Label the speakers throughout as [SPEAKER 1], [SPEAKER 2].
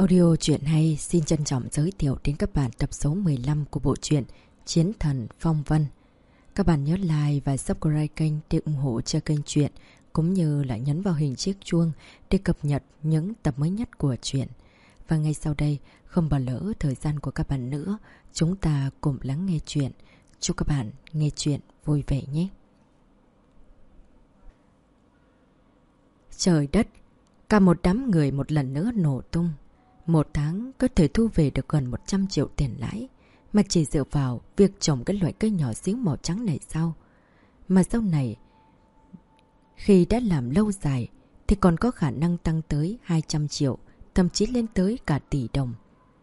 [SPEAKER 1] Audio truyện hay xin trân trọng giới thiệu đến các bạn tập số 15 của bộ truyện Chiến Thần Phong Vân. Các bạn nhớ like và subscribe kênh để ủng hộ cho kênh truyện, cũng như là nhấn vào hình chiếc chuông để cập nhật những tập mới nhất của truyện. Và ngay sau đây, không bỏ lỡ thời gian của các bạn nữa, chúng ta cùng lắng nghe truyện. Chúc các bạn nghe truyện vui vẻ nhé. Trời đất, cả một đám người một lần nữa nổ tung. Một tháng có thể thu về được gần 100 triệu tiền lãi, mà chỉ dựa vào việc trồng cái loại cây nhỏ xíu màu trắng này sao? Mà sau này, khi đã làm lâu dài, thì còn có khả năng tăng tới 200 triệu, thậm chí lên tới cả tỷ đồng.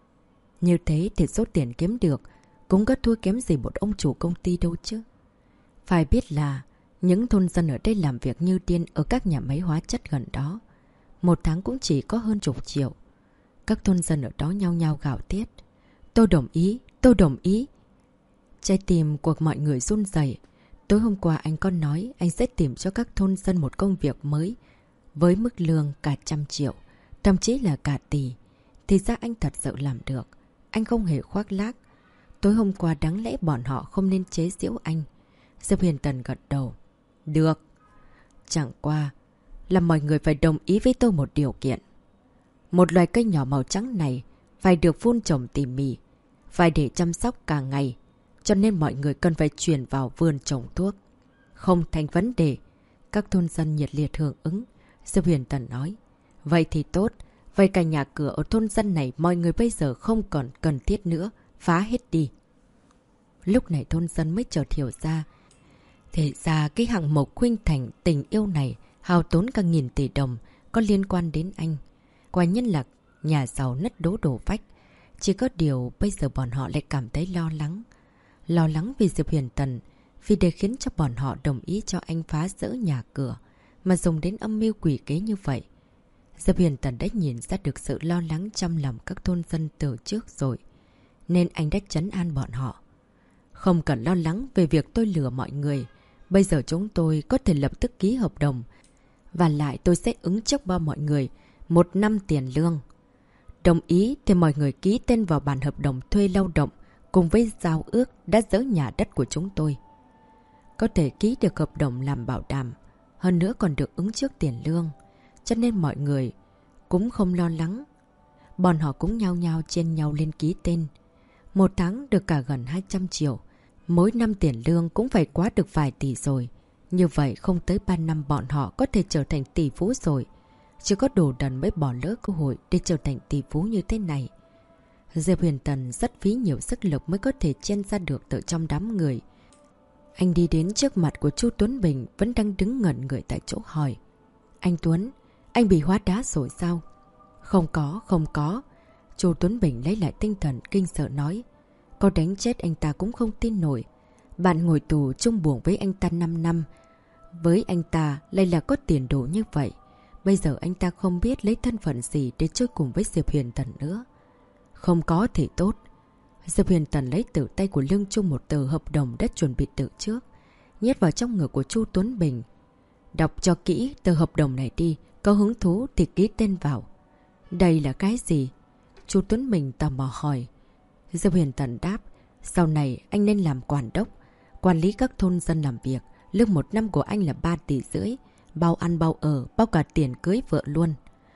[SPEAKER 1] Như thế thì số tiền kiếm được cũng có thua kém gì một ông chủ công ty đâu chứ. Phải biết là những thôn dân ở đây làm việc như điên ở các nhà máy hóa chất gần đó. Một tháng cũng chỉ có hơn chục triệu. Các thôn dân ở đó nhao nhao gào thét. Tôi đồng ý, tôi đồng ý. Trái tim của mọi người run rẩy. Tối hôm qua anh có nói anh sẽ tìm cho các thôn dân một công việc mới với mức lương cả 100 triệu, thậm chí là cả tỷ. Thì ra anh thật sự làm được. Anh không hề khoác lác. Tối hôm qua đáng lẽ bọn họ không nên chế giễu anh. Diệp Huyền Tần gật đầu. Được. Chẳng qua là mọi người phải đồng ý với tôi một điều kiện. Một loài cây nhỏ màu trắng này phải được phun trồng tỉ mỉ, phải để chăm sóc cả ngày, cho nên mọi người cần phải chuyển vào vườn trồng thuốc. Không thành vấn đề. Các thôn dân nhiệt liệt hưởng ứng. Diệp Huyền Tần nói. Vậy thì tốt. Vậy cả nhà cửa ở thôn dân này mọi người bây giờ không còn cần thiết nữa. Phá hết đi. Lúc này thôn dân mới chợt hiểu ra. Thế ra cái hạng mục khuynh thành tình yêu này hao tốn cả nghìn tỷ đồng có liên quan đến anh. Quả nhân là nhà giàu nứt đố đổ vách. Chỉ có điều bây giờ bọn họ lại cảm thấy lo lắng. Lo lắng vì Diệp Huyền Tần, vì để khiến cho bọn họ đồng ý cho anh phá rỡ nhà cửa, mà dùng đến âm mưu quỷ kế như vậy. Diệp Huyền Tần đã nhìn ra được sự lo lắng trong lòng các thôn dân từ trước rồi, nên anh đã trấn an bọn họ. Không cần lo lắng về việc tôi lừa mọi người. Bây giờ chúng tôi có thể lập tức ký hợp đồng. Và lại tôi sẽ ứng trước bao mọi người 1 năm tiền lương. Đồng ý thì mọi người ký tên vào bản hợp đồng thuê lao động cùng với giao ước đã dỡ nhà đất của chúng tôi. Có thể ký được hợp đồng làm bảo đảm. Hơn nữa còn được ứng trước tiền lương. Cho nên mọi người cũng không lo lắng. Bọn họ cũng nhao nhao chen nhau lên ký tên. Một tháng được cả gần 200 triệu. Mỗi năm tiền lương cũng phải quá được vài tỷ rồi. Như vậy không tới 3 năm bọn họ có thể trở thành tỷ phú rồi. Chỉ có đồ đần mới bỏ lỡ cơ hội để trở thành tỷ phú như thế này. Diệp Huyền Tần rất phí nhiều sức lực mới có thể chen ra được từ trong đám người. Anh đi đến trước mặt của Chu Tuấn Bình vẫn đang đứng ngẩn người tại chỗ hỏi. Anh Tuấn, anh bị hóa đá rồi sao? Không có, không có. Chu Tuấn Bình lấy lại tinh thần kinh sợ nói. Có đánh chết anh ta cũng không tin nổi. Bạn ngồi tù chung buồng với anh ta 5 năm. Với anh ta lại là có tiền đồ như vậy. Bây giờ anh ta không biết lấy thân phận gì để chơi cùng với Diệp Huyền Tần nữa. Không có thì tốt. Diệp Huyền Tần lấy từ tay của Lương Trung một tờ hợp đồng đã chuẩn bị từ trước, nhét vào trong ngực của Chu Tuấn Bình. Đọc cho kỹ tờ hợp đồng này đi, có hứng thú thì ký tên vào. Đây là cái gì? Chu Tuấn Bình tò mò hỏi. Diệp Huyền Tần đáp. Sau này anh nên làm quản đốc, quản lý các thôn dân làm việc. Lương 1 năm của anh là 3,5 tỷ. Bao ăn bao ở, bao cả tiền cưới vợ luôn.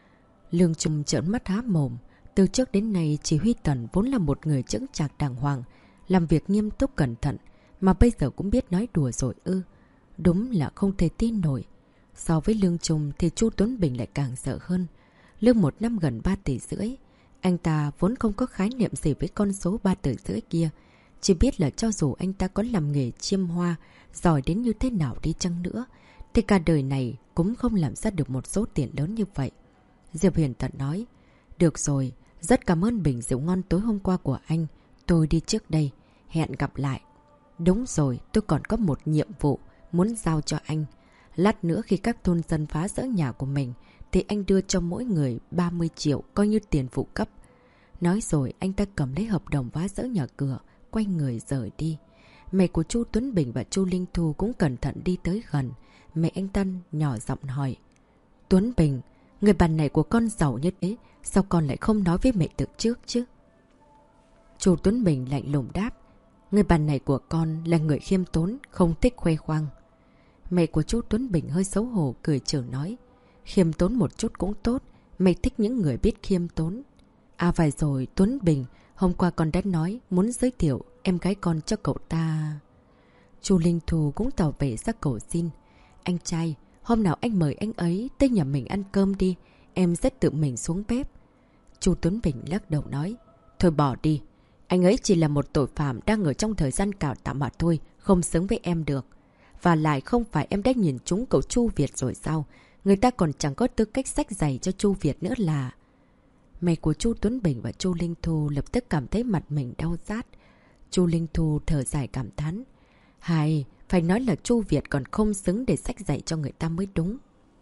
[SPEAKER 1] Lương Trung trợn mắt há mồm. Từ trước đến nay chỉ huy Tần vốn là một người chững chạc đàng hoàng, làm việc nghiêm túc cẩn thận, mà bây giờ cũng biết nói đùa rồi ư. Đúng là không thể tin nổi. So với Lương Trung thì Chu Tuấn Bình lại càng sợ hơn. Lương 1 năm gần 3,5 tỷ. Anh ta vốn không có khái niệm gì với con số 3,5 tỷ kia. Chỉ biết là cho dù anh ta có làm nghề chiêm hoa, giỏi đến như thế nào đi chăng nữa, thì cả đời này cũng không làm ra được một số tiền lớn như vậy. Diệp Huyền Tần nói. Được rồi, rất cảm ơn bình rượu ngon tối hôm qua của anh. Tôi đi trước đây. Hẹn gặp lại. Đúng rồi, tôi còn có một nhiệm vụ muốn giao cho anh. Lát nữa khi các thôn dân phá rỡ nhà của mình thì anh đưa cho mỗi người 30 triệu coi như tiền phụ cấp. Nói rồi anh ta cầm lấy hợp đồng phá rỡ nhà cửa, quay người rời đi. Mẹ của Chu Tuấn Bình và Chu Linh Thu cũng cẩn thận đi tới gần. Mẹ anh Tân nhỏ giọng hỏi. Tuấn Bình, Người bạn này của con giàu như thế, sao con lại không nói với mẹ từ trước chứ? Chu Tuấn Bình lạnh lùng đáp. Người bạn này của con là người khiêm tốn, không thích khoe khoang. Mẹ của chú Tuấn Bình hơi xấu hổ cười trừ nói. Khiêm tốn một chút cũng tốt, mẹ thích những người biết khiêm tốn. À phải rồi Tuấn Bình, hôm qua con đã nói muốn giới thiệu em gái con cho cậu ta. Chu Linh Thu cũng tỏ vẻ ra cầu xin. Anh trai, hôm nào anh mời anh ấy tới nhà mình ăn cơm đi, em sẽ tự mình xuống bếp. Chu Tuấn Bình lắc đầu nói. Thôi bỏ đi, anh ấy chỉ là một tội phạm đang ở trong thời gian cải tạo mà thôi, không xứng với em được. Và lại không phải em đã nhìn trúng cậu Chu Việt rồi sao? Người ta còn chẳng có tư cách xách giày cho Chu Việt nữa là... Mẹ của Chu Tuấn Bình và Chu Linh Thu lập tức cảm thấy mặt mình đau rát. Chu Linh Thu thở dài cảm thán. Hay, phải nói là Chu Việt còn không xứng để xách giày cho người ta mới đúng.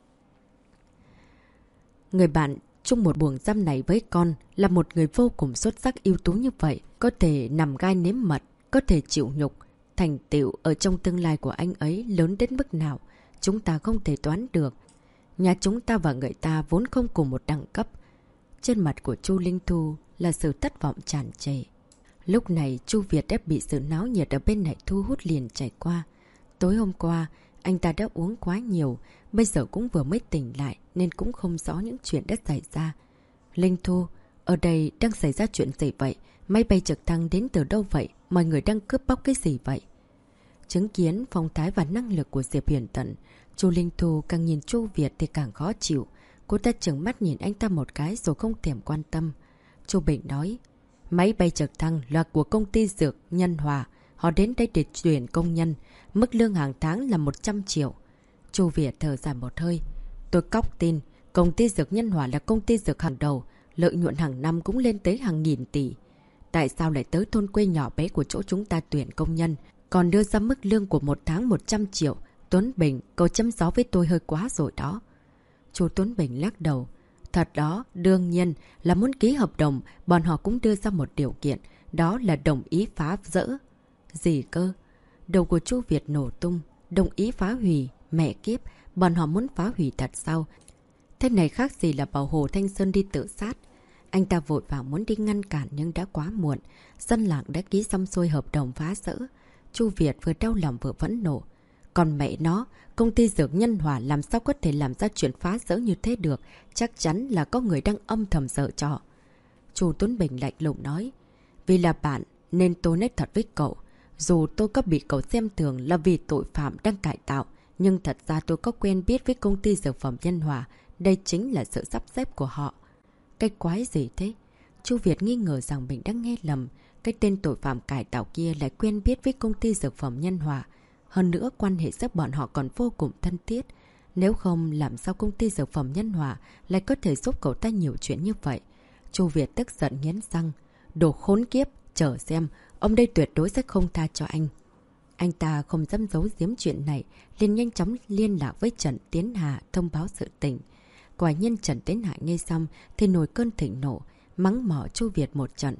[SPEAKER 1] Người bạn chung một buồng giam này với con là một người vô cùng xuất sắc ưu tú như vậy. Có thể nằm gai nếm mật, có thể chịu nhục. Thành tựu ở trong tương lai của anh ấy lớn đến mức nào, chúng ta không thể toán được. Nhà chúng ta và người ta vốn không cùng một đẳng cấp. Trên mặt của Chu Linh Thu là sự thất vọng tràn trề. Lúc này Chu Việt đã bị sự náo nhiệt ở bên này thu hút liền trải qua. Tối hôm qua, anh ta đã uống quá nhiều, bây giờ cũng vừa mới tỉnh lại nên cũng không rõ những chuyện đã xảy ra. Linh Thu, ở đây đang xảy ra chuyện gì vậy? Máy bay trực thăng đến từ đâu vậy? Mọi người đang cướp bóc cái gì vậy? Chứng kiến phong thái và năng lực của Diệp Huyền Tận, Chu Linh Thu càng nhìn Chu Việt thì càng khó chịu. Cô ta trừng mắt nhìn anh ta một cái rồi không thèm quan tâm. Chu Bình nói, máy bay trực thăng là của công ty dược Nhân Hòa. Họ đến đây để tuyển công nhân. Mức lương hàng tháng là 100 triệu. Chu Việt thở dài một hơi. Tôi cóc tin, công ty dược Nhân Hòa là công ty dược hàng đầu. Lợi nhuận hàng năm cũng lên tới hàng nghìn tỷ. Tại sao lại tới thôn quê nhỏ bé của chỗ chúng ta tuyển công nhân, còn đưa ra mức lương của một tháng 100 triệu? Tuấn Bình, cậu chấm gió với tôi hơi quá rồi đó. Chu Tuấn Bình lắc đầu. Thật đó, đương nhiên là muốn ký hợp đồng, bọn họ cũng đưa ra một điều kiện, đó là đồng ý phá rỡ. Gì cơ? Đầu của Chu Việt nổ tung. Đồng ý phá hủy? Mẹ kiếp, bọn họ muốn phá hủy thật sao? Thế này khác gì là bảo Hồ Thanh Sơn đi tự sát. Anh ta vội vàng muốn đi ngăn cản nhưng đã quá muộn. Dân làng đã ký xong xuôi hợp đồng phá rỡ. Chu Việt vừa đau lòng vừa phẫn nộ. Còn mẹ nó, công ty dược Nhân Hòa làm sao có thể làm ra chuyện phá rỡ như thế được? Chắc chắn là có người đang âm thầm giở trò. Chu Tuấn Bình lạnh lùng nói. Vì là bạn nên tôi nói thật với cậu. Dù tôi có bị cậu xem thường là vì tội phạm đang cải tạo, nhưng thật ra tôi có quen biết với công ty dược phẩm Nhân Hòa. Đây chính là sự sắp xếp của họ. Cái quái gì thế? Chu Việt nghi ngờ rằng mình đang nghe lầm. Cái tên tội phạm cải tạo kia lại quen biết với công ty dược phẩm Nhân Hòa. Hơn nữa quan hệ giữa bọn họ còn vô cùng thân thiết. Nếu không làm sao công ty dược phẩm Nhân Hòa lại có thể giúp cậu ta nhiều chuyện như vậy? Chu Việt tức giận nghiến răng. Đồ khốn kiếp, chờ xem, ông đây tuyệt đối sẽ không tha cho anh. Anh ta không dám giấu giếm chuyện này, liền nhanh chóng liên lạc với Trần Tiến Hà thông báo sự tình. Quả nhiên Trần Tiến Hà nghe xong thì nổi cơn thịnh nộ, mắng mỏ Chu Việt một trận.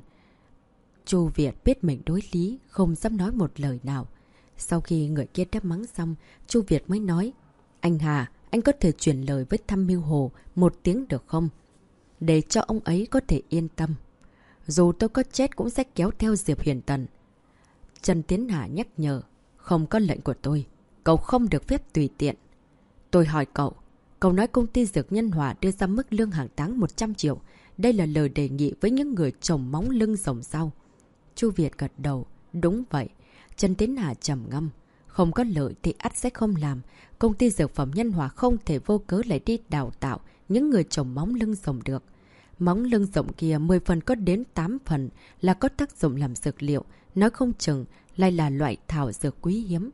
[SPEAKER 1] Chu Việt biết mình đối lý, không dám nói một lời nào. Sau khi người kia đã mắng xong, Chu Việt mới nói. Anh Hà, anh có thể truyền lời với Tham Mưu Hồ một tiếng được không? Để cho ông ấy có thể yên tâm. Dù tôi có chết cũng sẽ kéo theo Diệp Huyền Tần. Trần Tiến Hà nhắc nhở. Không có lệnh của tôi. Cậu không được phép tùy tiện. Tôi hỏi cậu. Cậu nói công ty dược Nhân Hòa đưa ra mức lương hàng tháng 100 triệu. Đây là lời đề nghị với những người trồng móng lưng rồng sau. Chu Việt gật đầu. Đúng vậy. Trần Tiến Hà trầm ngâm. Không có lợi thì ắt sẽ không làm. Công ty dược phẩm Nhân Hòa không thể vô cớ lại đi đào tạo những người trồng móng lưng rồng được. Móng lưng rồng kia 10 phần có đến 8 phần là có tác dụng làm dược liệu. Nói không chừng lại là loại thảo dược quý hiếm.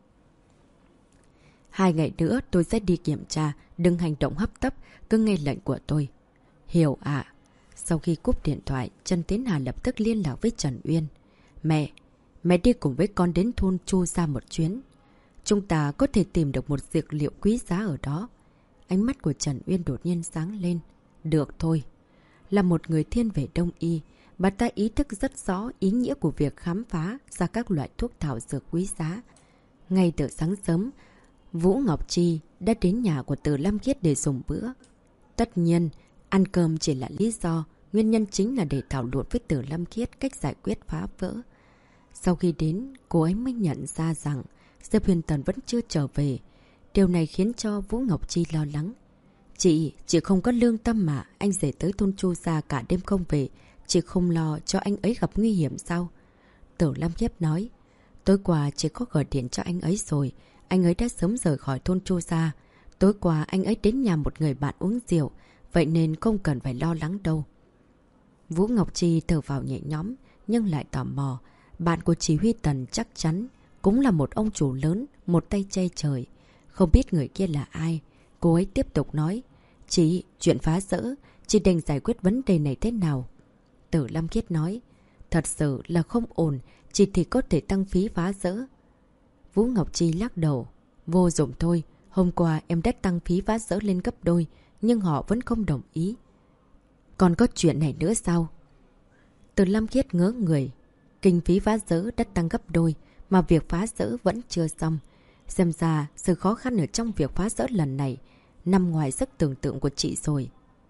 [SPEAKER 1] 2 ngày nữa tôi sẽ đi kiểm tra. Đừng hành động hấp tấp. Cứ nghe lệnh của tôi. Hiểu ạ. Sau khi cúp điện thoại, Trần Tiến Hà lập tức liên lạc với Trần Uyên. Mẹ đi cùng với con đến thôn Chu ra một chuyến. Chúng ta có thể tìm được một dược liệu quý giá ở đó. Ánh mắt của Trần Uyên đột nhiên sáng lên. Được thôi. Là một người thiên về Đông y, bà ta ý thức rất rõ ý nghĩa của việc khám phá ra các loại thuốc thảo dược quý giá. Ngay từ sáng sớm, Vũ Ngọc Chi đã đến nhà của Từ Lam Khiết để dùng bữa. Tất nhiên, ăn cơm chỉ là lý do, nguyên nhân chính là để thảo luận với Từ Lâm Khiết cách giải quyết phá vỡ. Sau khi đến, cô ấy mới nhận ra rằng Diệp Huyền Tần vẫn chưa trở về. Điều này khiến cho Vũ Ngọc Chi lo lắng. Chị không có lương tâm mà, anh rể tới thôn Chu gia cả đêm không về. Chị không lo cho anh ấy gặp nguy hiểm sao? Từ Lâm Khiết nói, tối qua chị có gọi điện cho anh ấy rồi. Anh ấy đã sớm rời khỏi thôn Chu gia. Tối qua anh ấy đến nhà một người bạn uống rượu, vậy nên không cần phải lo lắng đâu. Vũ Ngọc Chi thở vào nhẹ nhõm, nhưng lại tò mò. Bạn của Chỉ Huy Tần chắc chắn cũng là một ông chủ lớn, một tay che trời. Không biết người kia là ai. Cô ấy tiếp tục nói, chuyện phá rỡ, chị định giải quyết vấn đề này thế nào? Từ Lâm Khiết nói, thật sự là không ổn, chị thì có thể tăng phí phá rỡ. Vũ Ngọc Chi lắc đầu, vô dụng thôi, hôm qua em đã tăng phí phá rỡ lên gấp đôi, nhưng họ vẫn không đồng ý. Còn có chuyện này nữa sao? Từ Lâm Khiết ngớ người, kinh phí phá rỡ đã tăng gấp đôi, mà việc phá rỡ vẫn chưa xong. Xem ra, sự khó khăn ở trong việc phá rỡ lần này nằm ngoài sức tưởng tượng của chị rồi.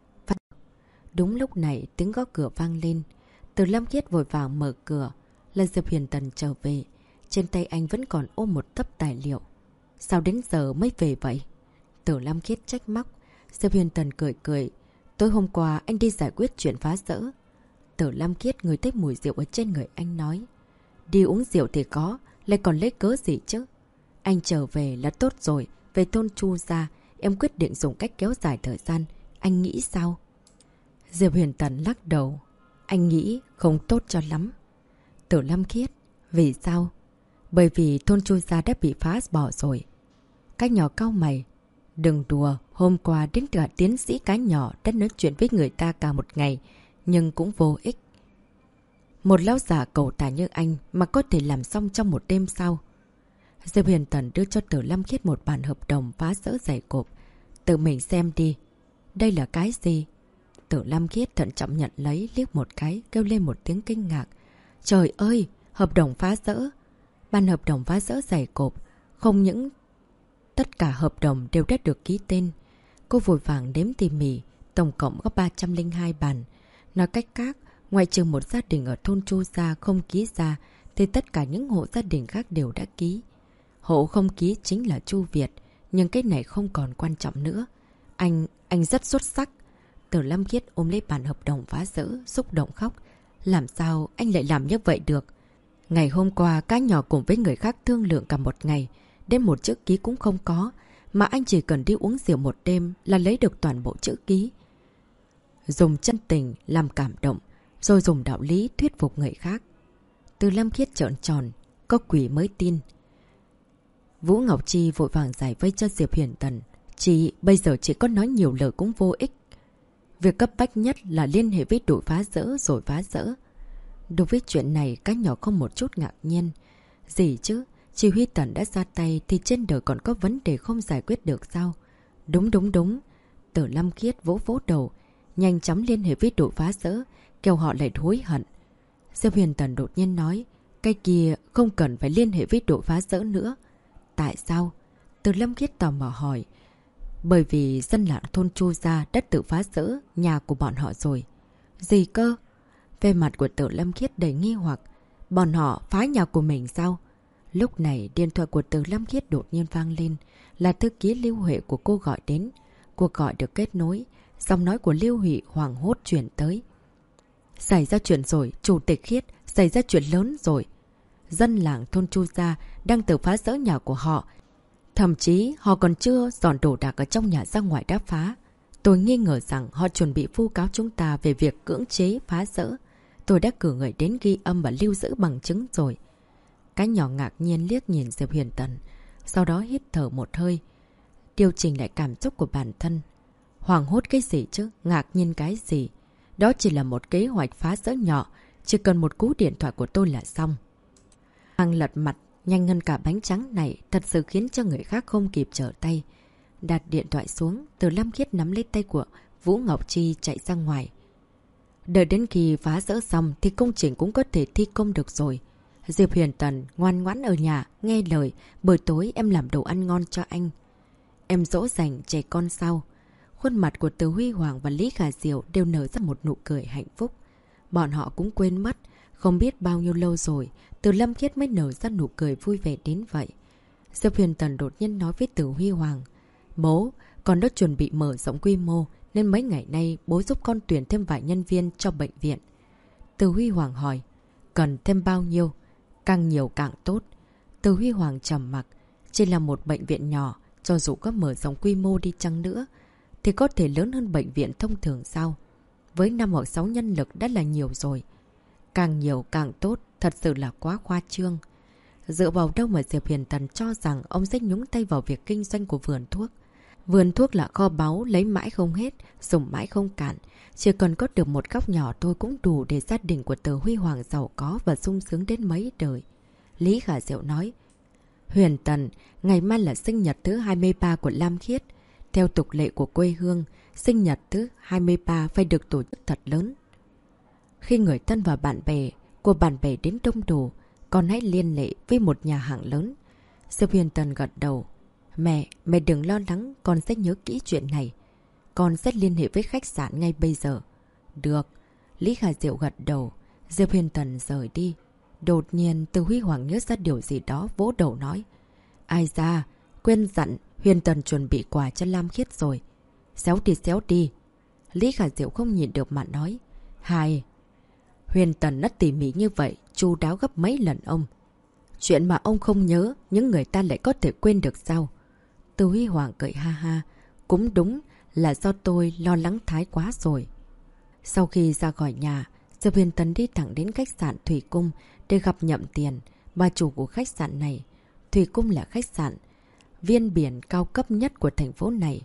[SPEAKER 1] Đúng lúc này, tiếng gõ cửa vang lên. Từ Lâm Khiết vội vàng mở cửa. Là Diệp Huyền Tần trở về. Trên tay anh vẫn còn ôm một tấp tài liệu. Sao đến giờ mới về vậy? Từ Lâm Khiết trách móc. Diệp Huyền Tần cười cười. Tối hôm qua anh đi giải quyết chuyện phá rỡ. Từ Lâm Khiết ngửi thấy mùi rượu ở trên người anh nói. Đi uống rượu thì có, lại còn lấy cớ gì chứ? Anh trở về là tốt rồi. Về thôn Chu gia, em quyết định dùng cách kéo dài thời gian. Anh nghĩ sao? Diệp Huyền Tần lắc đầu. Anh nghĩ không tốt cho lắm. Từ Lâm Khiết. Vì sao? Bởi vì thôn Chu gia đã bị phá bỏ rồi. Cái nhỏ cau mày. Đừng đùa, hôm qua đến cả tiến sĩ cái nhỏ đã nói chuyện với người ta cả một ngày, nhưng cũng vô ích. Một lão già cầu tài như anh mà có thể làm xong trong một đêm sao? Diệp Huyền Tần đưa cho Từ Lâm Khiết một bản hợp đồng phá rỡ dày cộp. Tự mình xem đi. Đây là cái gì? Từ Lâm Khiết thận trọng nhận lấy, liếc một cái, kêu lên một tiếng kinh ngạc. Trời ơi! Hợp đồng phá rỡ! Bản hợp đồng phá rỡ dày cộp. Không những tất cả hợp đồng đều đã được ký tên. Cô vội vàng đếm tỉ mỉ. Tổng cộng có 302 bản. Nói cách khác, ngoại trừ một gia đình ở thôn Chu gia không ký ra, thì tất cả những hộ gia đình khác đều đã ký. Hộ không ký chính là Chu Việt, nhưng cái này không còn quan trọng nữa. Anh rất xuất sắc. Từ Lâm Khiết ôm lấy bản hợp đồng phá rỡ, xúc động khóc. Làm sao anh lại làm như vậy được? Ngày hôm qua, cái nhỏ cùng với người khác thương lượng cả một ngày, đến một chữ ký cũng không có, mà anh chỉ cần đi uống rượu một đêm là lấy được toàn bộ chữ ký. Dùng chân tình làm cảm động, rồi dùng đạo lý thuyết phục người khác. Từ Lâm Khiết trợn tròn, có quỷ mới tin. Vũ Ngọc Chi vội vàng giải vây cho Diệp Huyền Tần. Bây giờ chỉ có nói nhiều lời cũng vô ích. Việc cấp bách nhất là liên hệ với đội phá rỡ rồi phá rỡ. Đối với chuyện này, các nhỏ không một chút ngạc nhiên. Gì chứ? Chỉ Huy Tần đã ra tay thì trên đời còn có vấn đề không giải quyết được sao? Đúng. Từ Lâm Khiết vỗ vỗ đầu, nhanh chóng liên hệ với đội phá rỡ, kêu họ lại hối hận. Diệp Huyền Tần đột nhiên nói, cái kia không cần phải liên hệ với đội phá rỡ nữa. Tại sao? Từ Lâm Khiết tò mò hỏi. Bởi vì dân làng thôn Chu gia đã tự phá rỡ nhà của bọn họ rồi. Gì cơ? Về mặt của Từ Lâm Khiết đầy nghi hoặc. Bọn họ phá nhà của mình sao? Lúc này điện thoại của Từ Lâm Khiết đột nhiên vang lên. Là thư ký Lưu Huệ của cô gọi đến. Cuộc gọi được kết nối. Giọng nói của Lưu Huệ hoảng hốt chuyển tới. Xảy ra chuyện rồi, Chủ tịch Khiết, xảy ra chuyện lớn rồi. Dân làng thôn Chu gia đang tự phá rỡ nhà của họ. Thậm chí họ còn chưa dọn đồ đạc ở trong nhà ra ngoài đã phá. Tôi nghi ngờ rằng họ chuẩn bị vu cáo chúng ta về việc cưỡng chế phá rỡ. Tôi đã cử người đến ghi âm và lưu giữ bằng chứng rồi. Cái nhỏ ngạc nhiên liếc nhìn Diệp Huyền Tần, sau đó hít thở một hơi, điều chỉnh lại cảm xúc của bản thân. Hoảng hốt cái gì chứ? Ngạc nhiên cái gì? Đó chỉ là một kế hoạch phá rỡ nhỏ, chỉ cần một cú điện thoại của tôi là xong. Hàng lật mặt, nhanh hơn cả bánh trắng này, thật sự khiến cho người khác không kịp trở tay. Đặt điện thoại xuống, Từ Lâm Khiết nắm lấy tay của Vũ Ngọc Chi chạy ra ngoài. Đợi đến khi phá rỡ xong thì công trình cũng có thể thi công được rồi. Diệp Huyền Tần ngoan ngoãn ở nhà, nghe lời, buổi tối em làm đồ ăn ngon cho anh. Em dỗ dành trẻ con sao? Khuôn mặt của Từ Huy Hoàng và Lý Khả Diệu đều nở ra một nụ cười hạnh phúc. Bọn họ cũng quên mất, không biết bao nhiêu lâu rồi, Từ Lâm Khiết mới nở ra nụ cười vui vẻ đến vậy. Diệp Huyền Tần đột nhiên nói với Từ Huy Hoàng: Bố, con đã chuẩn bị mở rộng quy mô, nên mấy ngày nay bố giúp con tuyển thêm vài nhân viên cho bệnh viện. Từ Huy Hoàng hỏi: Cần thêm bao nhiêu? Càng nhiều càng tốt. Từ Huy Hoàng trầm mặc. Chỉ là một bệnh viện nhỏ, cho dù có mở rộng quy mô đi chăng nữa, thì có thể lớn hơn bệnh viện thông thường sao? Với 5 hoặc 6 nhân lực đã là nhiều rồi. Càng nhiều càng tốt, thật sự là quá khoa trương. Dựa vào đâu mà Diệp Huyền Tần cho rằng ông sẽ nhúng tay vào việc kinh doanh của vườn thuốc? Vườn thuốc là kho báu, lấy mãi không hết, dùng mãi không cạn. Chỉ cần có được một góc nhỏ thôi cũng đủ để gia đình của Từ Huy Hoàng giàu có và sung sướng đến mấy đời. Lý Khả Diệu nói: Huyền Tần, ngày mai là sinh nhật thứ 23 của Lam Khiết. Theo tục lệ của quê hương, sinh nhật thứ 23 phải được tổ chức thật lớn. Khi người thân và bạn bè của bạn bè đến đông đủ, con hãy liên hệ với một nhà hàng lớn. Diệp Huyền Tần gật đầu. Mẹ đừng lo lắng, con sẽ nhớ kỹ chuyện này. Con sẽ liên hệ với khách sạn ngay bây giờ. Được. Lý Khả Diệu gật đầu. Diệp Huyền Tần rời đi. Đột nhiên Từ Huy Hoàng nhớ ra điều gì đó, vỗ đầu nói: Ai da, quên dặn Huyền Tần chuẩn bị quà cho Lam Khiết rồi. Xéo đi. Lý Khả Diệu không nhìn được mà nói: Huyền Tần rất tỉ mỉ như vậy, chu đáo gấp mấy lần ông. Chuyện mà ông không nhớ, những người ta lại có thể quên được sao? Từ Huy Hoàng cười ha ha. Cũng đúng là do tôi lo lắng thái quá rồi. Sau khi ra khỏi nhà, Diệp Huyền Tần đi thẳng đến khách sạn Thủy Cung để gặp Nhậm Tiền, bà chủ của khách sạn này. Thủy Cung là khách sạn viên biển cao cấp nhất của thành phố này.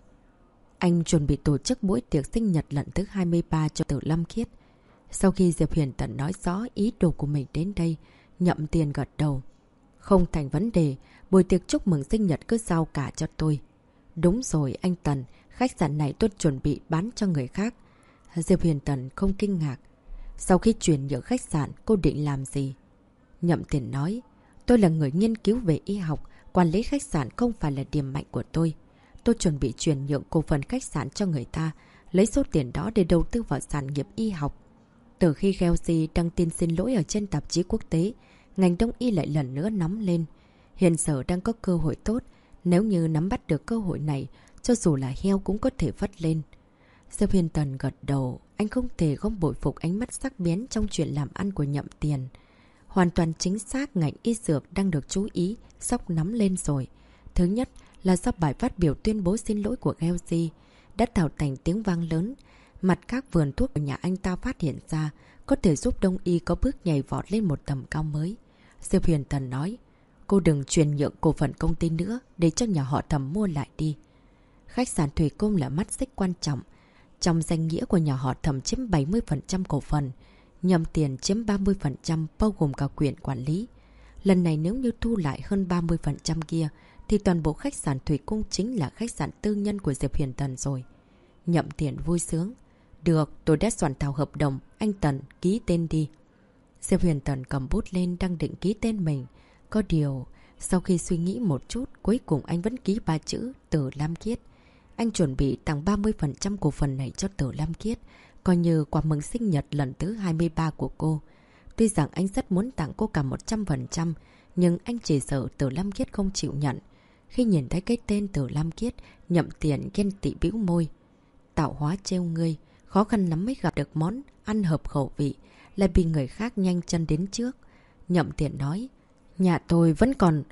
[SPEAKER 1] Anh chuẩn bị tổ chức buổi tiệc sinh nhật lần thứ 23 cho Từ Lâm Khiết. Sau khi Diệp Huyền Tần nói rõ ý đồ của mình đến đây, Nhậm Tiền gật đầu. Không thành vấn đề, buổi tiệc chúc mừng sinh nhật cứ giao cả cho tôi. Đúng rồi anh Tần, khách sạn này tôi chuẩn bị bán cho người khác. Diệp Huyền Tần không kinh ngạc. Sau khi chuyển nhượng khách sạn, cô định làm gì? Nhậm Tiền nói: Tôi là người nghiên cứu về y học, quản lý khách sạn không phải là điểm mạnh của tôi. Tôi chuẩn bị chuyển nhượng cổ phần khách sạn cho người ta, lấy số tiền đó để đầu tư vào sản nghiệp y học. Từ khi Gelsey đăng tin xin lỗi ở trên tạp chí quốc tế, ngành đông y lại lần nữa nóng lên. Hiện giờ đang có cơ hội tốt, nếu như nắm bắt được cơ hội này, cho dù là heo cũng có thể vất lên. Diệp Huyền Tần gật đầu, anh không thể không bội phục ánh mắt sắc bén trong chuyện làm ăn của Nhậm Tiền. Hoàn toàn chính xác, ngành y dược đang được chú ý, sắp nắm lên rồi. Thứ nhất là do bài phát biểu tuyên bố xin lỗi của Gelsey đã tạo thành tiếng vang lớn. Mặt khác, vườn thuốc của nhà anh ta phát hiện ra có thể giúp đông y có bước nhảy vọt lên một tầm cao mới. Diệp Huyền Tần nói: Cô đừng chuyển nhượng cổ phần công ty nữa, để cho nhà họ Thẩm mua lại đi. Khách sạn Thủy Cung là mắt xích quan trọng. Trong danh nghĩa của nhà họ Thẩm chiếm 70% cổ phần, Nhậm Tiền chiếm 30%, bao gồm cả quyền quản lý. Lần này nếu như thu lại hơn 30% kia, thì toàn bộ khách sạn Thủy Cung chính là khách sạn tư nhân của Diệp Huyền Tần rồi. Nhậm Tiền vui sướng. Được, tôi đã soạn thảo hợp đồng, anh Tần ký tên đi. Diệp Huyền Tần cầm bút lên đang định ký tên mình. Có điều, sau khi suy nghĩ một chút, cuối cùng anh vẫn ký 3 chữ Từ Lam Khiết. Anh chuẩn bị tặng 30% cổ phần này cho Từ Lam Khiết, coi như quà mừng sinh nhật lần thứ 23 của cô. Tuy rằng anh rất muốn tặng cô cả 100%, nhưng anh chỉ sợ Từ Lam Khiết không chịu nhận. Khi nhìn thấy cái tên Từ Lam Khiết, Nhậm Tiền ghen tị bĩu môi. Tạo hóa trêu ngươi, khó khăn lắm mới gặp được món ăn hợp khẩu vị, lại bị người khác nhanh chân đến trước. Nhậm Tiền nói: Nhà tôi vẫn còn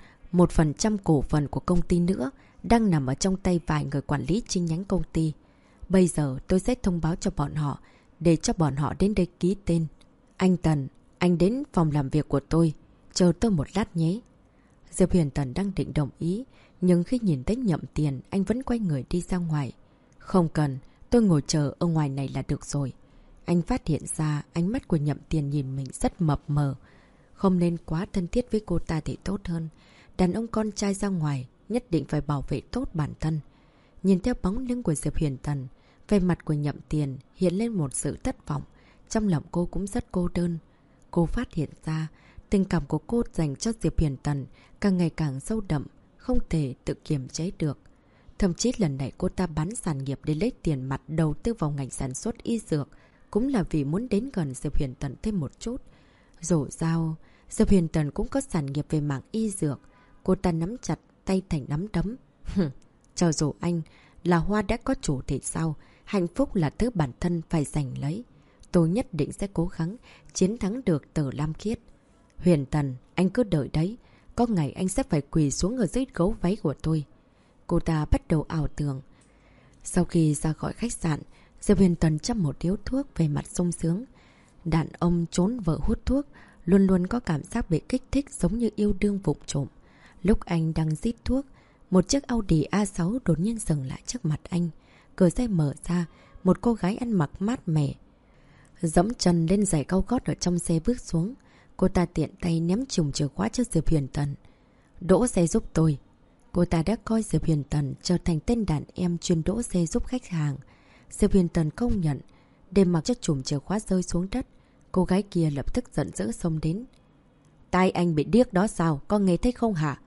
[SPEAKER 1] 1% cổ phần của công ty nữa, đang nằm ở trong tay vài người quản lý chi nhánh công ty. Bây giờ tôi sẽ thông báo cho bọn họ, để cho bọn họ đến đây ký tên. Anh Tần, anh đến phòng làm việc của tôi, chờ tôi một lát nhé. Diệp Huyền Tần đang định đồng ý, nhưng khi nhìn thấy Nhậm Tiền, anh vẫn quay người đi ra ngoài. Không cần, tôi ngồi chờ ở ngoài này là được rồi. Anh phát hiện ra ánh mắt của Nhậm Tiền nhìn mình rất mập mờ. Không nên quá thân thiết với cô ta thì tốt hơn. Đàn ông con trai ra ngoài nhất định phải bảo vệ tốt bản thân. Nhìn theo bóng lưng của Diệp Huyền Tần, về mặt của Nhậm Tiền hiện lên một sự thất vọng. Trong lòng cô cũng rất cô đơn. Cô phát hiện ra tình cảm của cô dành cho Diệp Huyền Tần càng ngày càng sâu đậm, không thể tự kiềm chế được. Thậm chí lần này cô ta bán sản nghiệp để lấy tiền mặt đầu tư vào ngành sản xuất y dược, cũng là vì muốn đến gần Diệp Huyền Tần thêm một chút. Dù sao, Diệp Huyền Tần cũng có sản nghiệp về mảng y dược. Cô ta nắm chặt tay thành nắm đấm. Cho dù anh là hoa đã có chủ thì sao, hạnh phúc là thứ bản thân phải giành lấy. Tôi nhất định sẽ cố gắng chiến thắng được Tử Lam Khiết. Huyền Tần, anh cứ đợi đấy. Có ngày anh sẽ phải quỳ xuống ở dưới gấu váy của tôi. Cô ta bắt đầu ảo tưởng. Sau khi ra khỏi khách sạn, Diệp Huyền Tần châm một điếu thuốc về mặt sung sướng. Đàn ông trốn vợ hút thuốc luôn luôn có cảm giác bị kích thích giống như yêu đương vụng trộm. Lúc anh đang rít thuốc, một chiếc Audi A6 đột nhiên dừng lại trước mặt anh. Cửa xe mở ra, một cô gái ăn mặc mát mẻ giẫm chân lên giày cao gót ở trong xe bước xuống. Cô ta tiện tay ném chùm chìa khóa cho Diệp Huyền Tần. Đỗ xe giúp tôi. Cô ta đã coi Diệp Huyền Tần trở thành tên đàn em chuyên đỗ xe giúp khách hàng. Diệp Huyền Tần công nhận, để mặc cho chùm chìa khóa rơi xuống đất. Cô gái kia lập tức giận dữ xông đến. Tai anh bị điếc đó sao, có nghe thấy không hả?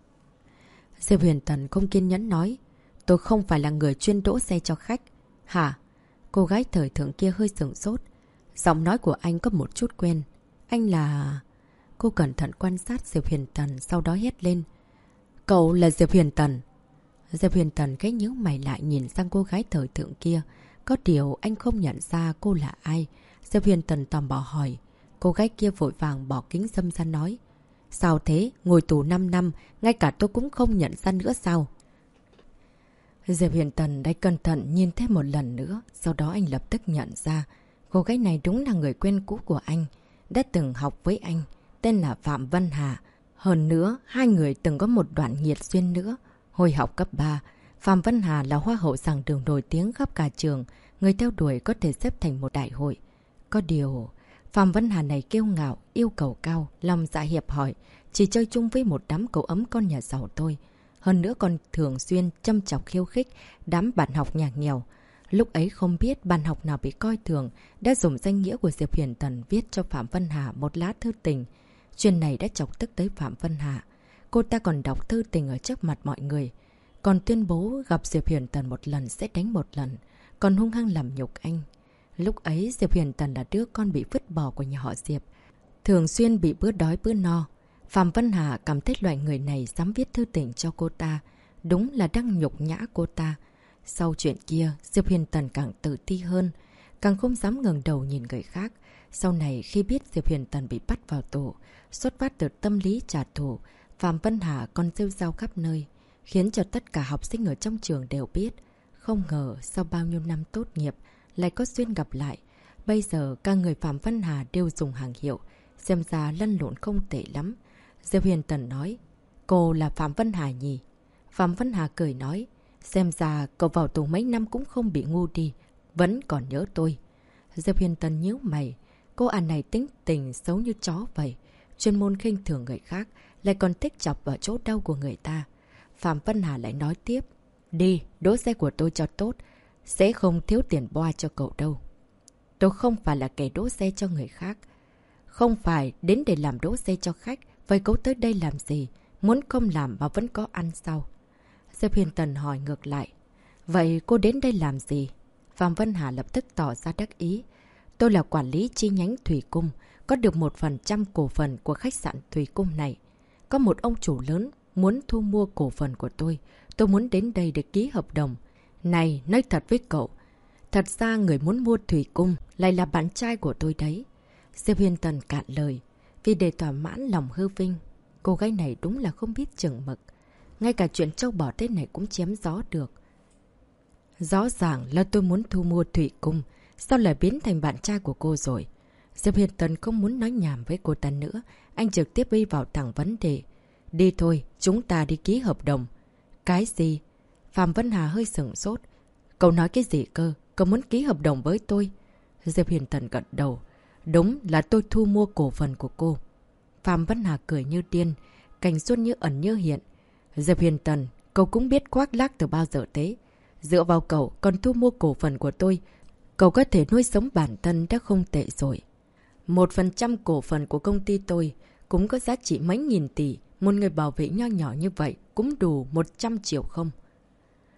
[SPEAKER 1] Diệp Huyền Tần không kiên nhẫn nói. Tôi không phải là người chuyên đỗ xe cho khách. Hả? Cô gái thời thượng kia hơi sửng sốt. Giọng nói của anh có một chút quen. Anh là... Cô cẩn thận quan sát Diệp Huyền Tần, sau đó hét lên. Cậu là Diệp Huyền Tần. Diệp Huyền Tần cái nhíu mày lại nhìn sang cô gái thời thượng kia. Có điều anh không nhận ra cô là ai. Diệp Huyền Tần tò mò hỏi. Cô gái kia vội vàng bỏ kính râm ra nói. Sao thế? Ngồi tù 5 năm, ngay cả tôi cũng không nhận ra nữa sao? Diệp Huyền Tần đã cẩn thận nhìn thêm một lần nữa. Sau đó anh lập tức nhận ra. Cô gái này đúng là người quen cũ của anh. Đã từng học với anh. Tên là Phạm Vân Hà. Hơn nữa, hai người từng có một đoạn nhiệt duyên nữa. Hồi học cấp 3, Phạm Vân Hà là hoa hậu giảng đường nổi tiếng khắp cả trường. Người theo đuổi có thể xếp thành một đại hội. Có điều, Phạm Vân Hà này kiêu ngạo, yêu cầu cao, lòng dạ hiệp hỏi. Chỉ chơi chung với một đám cậu ấm con nhà giàu thôi. Hơn nữa còn thường xuyên châm chọc khiêu khích đám bạn học nhà nghèo. Lúc ấy không biết bạn học nào bị coi thường, đã dùng danh nghĩa của Diệp Huyền Tần viết cho Phạm Vân Hà một lá thư tình. Chuyện này đã chọc tức tới Phạm Vân Hà. Cô ta còn đọc thư tình ở trước mặt mọi người. Còn tuyên bố gặp Diệp Huyền Tần một lần sẽ đánh một lần. Còn hung hăng làm nhục anh. Lúc ấy Diệp Huyền Tần là đứa con bị vứt bỏ của nhà họ Diệp. Thường xuyên bị bữa đói bữa no. Phạm Vân Hà cảm thấy loại người này dám viết thư tình cho cô ta. Đúng là đang nhục nhã cô ta. Sau chuyện kia, Diệp Huyền Tần càng tự ti hơn. Càng không dám ngẩng đầu nhìn người khác. Sau này khi biết Diệp Huyền Tần bị bắt vào tù, xuất phát từ tâm lý trả thù, Phạm Vân Hà còn rêu rao khắp nơi, khiến cho tất cả học sinh ở trong trường đều biết. Không ngờ sau bao nhiêu năm tốt nghiệp lại có duyên gặp lại. Bây giờ các người Phạm Vân Hà đều dùng hàng hiệu, xem ra lăn lộn không tệ lắm. Diệp Huyền Tần nói, cô là Phạm Vân Hà nhỉ? Phạm Vân Hà cười nói, xem ra cậu vào tù mấy năm cũng không bị ngu đi, vẫn còn nhớ tôi. Diệp Huyền Tần nhíu mày, cô này tính tình xấu như chó vậy. Chuyên môn khinh thường người khác, lại còn thích chọc vào chỗ đau của người ta. Phạm Vân Hà lại nói tiếp, đi, đỗ xe của tôi cho tốt, sẽ không thiếu tiền boa cho cậu đâu. Tôi không phải là kẻ đỗ xe cho người khác. Không phải đến để làm đỗ xe cho khách, vậy cậu tới đây làm gì? Muốn không làm mà vẫn có ăn sao? Diệp Huyền Tần hỏi ngược lại, vậy cô đến đây làm gì? Phạm Vân Hà lập tức tỏ ra đắc ý. Tôi là quản lý chi nhánh Thủy Cung, có được 1% cổ phần của khách sạn Thủy Cung này. Có một ông chủ lớn muốn thu mua cổ phần của tôi. Tôi muốn đến đây để ký hợp đồng. Này, nói thật với cậu. Thật ra người muốn mua Thủy Cung lại là bạn trai của tôi đấy. Diệp Huyền Tần cạn lời. Vì để thỏa mãn lòng hư vinh. Cô gái này đúng là không biết chừng mực. Ngay cả chuyện trâu bò tết này cũng chém gió được. Rõ ràng là tôi muốn thu mua Thủy Cung. Sao lại biến thành bạn trai của cô rồi? Diệp Huyền Tần không muốn nói nhảm với cô ta nữa. Anh trực tiếp đi vào thẳng vấn đề. Đi thôi, chúng ta đi ký hợp đồng. Cái gì? Phạm Vân Hà hơi sửng sốt. Cậu nói cái gì cơ? Cậu muốn ký hợp đồng với tôi? Diệp Huyền Tần gật đầu. Đúng là tôi thu mua cổ phần của cô. Phạm Vân Hà cười như điên. Cảnh xuân như ẩn như hiện. Diệp Huyền Tần, cậu cũng biết khoác lác từ bao giờ thế. Dựa vào cậu còn thu mua cổ phần của tôi. Cậu có thể nuôi sống bản thân đã không tệ rồi. 1% cổ phần của công ty tôi cũng có giá trị mấy nghìn tỷ. Một người bảo vệ nho nhỏ như vậy cũng đủ 100 triệu không?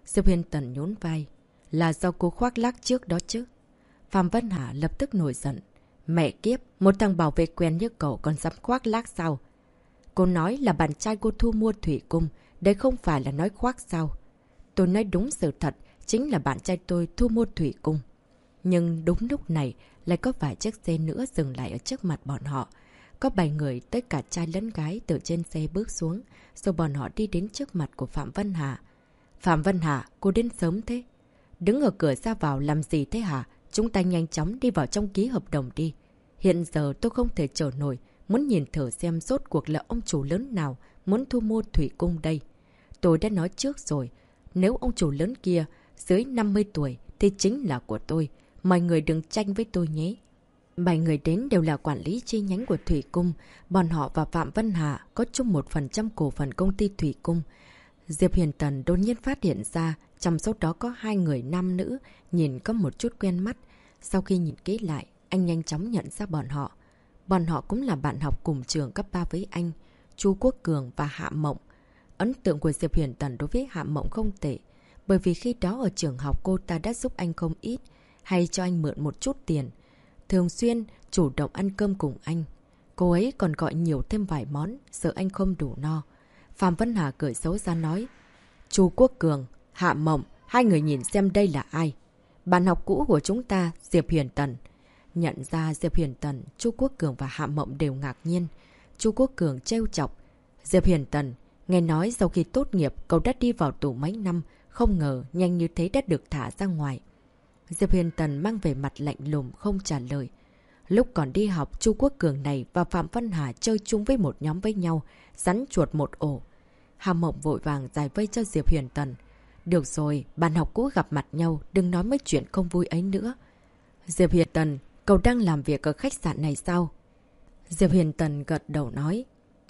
[SPEAKER 1] Diệp Huyền Tần nhún vai. Là do cô khoác lác trước đó chứ. Phạm Vân Hà lập tức nổi giận. Mẹ kiếp, một thằng bảo vệ quen như cậu còn dám khoác lác sao? Cô nói là bạn trai cô thu mua thủy cung, đấy không phải là nói khoác sao? Tôi nói đúng sự thật, chính là bạn trai tôi thu mua thủy cung. Nhưng đúng lúc này, lại có vài chiếc xe nữa dừng lại ở trước mặt bọn họ. Có 7 người, tất cả trai lẫn gái từ trên xe bước xuống, rồi bọn họ đi đến trước mặt của Phạm Vân Hà. Phạm Vân Hà, cô đến sớm thế? Đứng ở cửa ra vào làm gì thế hả? Chúng ta nhanh chóng đi vào trong ký hợp đồng đi. Hiện giờ tôi không thể chờ nổi, muốn nhìn thử xem rốt cuộc là ông chủ lớn nào muốn thu mua thủy cung đây. Tôi đã nói trước rồi, nếu ông chủ lớn kia dưới 50 tuổi thì chính là của tôi. Mọi người đừng tranh với tôi nhé. 7 người đến đều là quản lý chi nhánh của Thủy Cung. Bọn họ và Phạm Vân Hà có chung 1% cổ phần công ty Thủy Cung. Diệp Hiền Tần đột nhiên phát hiện ra trong số đó có 2 người nam nữ nhìn có một chút quen mắt. Sau khi nhìn kỹ lại, anh nhanh chóng nhận ra bọn họ. Bọn họ cũng là bạn học cùng trường cấp 3 với anh, Chu Quốc Cường và Hạ Mộng. Ấn tượng của Diệp Hiền Tần đối với Hạ Mộng không tệ, bởi vì khi đó ở trường học cô ta đã giúp anh không ít, hay cho anh mượn một chút tiền. Thường xuyên chủ động ăn cơm cùng anh. Cô ấy còn gọi nhiều thêm vài món, sợ anh không đủ no. Phạm Vân Hà cười xấu ra nói. Chu Quốc Cường, Hạ Mộng, hai người nhìn xem đây là ai. Bạn học cũ của chúng ta, Diệp Hiền Tần. Nhận ra Diệp Hiền Tần, Chu Quốc Cường và Hạ Mộng đều ngạc nhiên. Chu Quốc Cường trêu chọc. Diệp Hiền Tần, nghe nói sau khi tốt nghiệp cậu đã đi vào tù mấy năm, không ngờ nhanh như thế đã được thả ra ngoài. Diệp Hiền Tần mang về mặt lạnh lùng không trả lời. Lúc còn đi học, Chu Quốc Cường này và Phạm Vân Hà chơi chung với một nhóm với nhau, rắn chuột một ổ. Hà Mộng vội vàng giải vây cho Diệp Hiền Tần. Được rồi, bạn học cũ gặp mặt nhau, đừng nói mấy chuyện không vui ấy nữa. Diệp Hiền Tần, cậu đang làm việc ở khách sạn này sao? Diệp Hiền Tần gật đầu nói.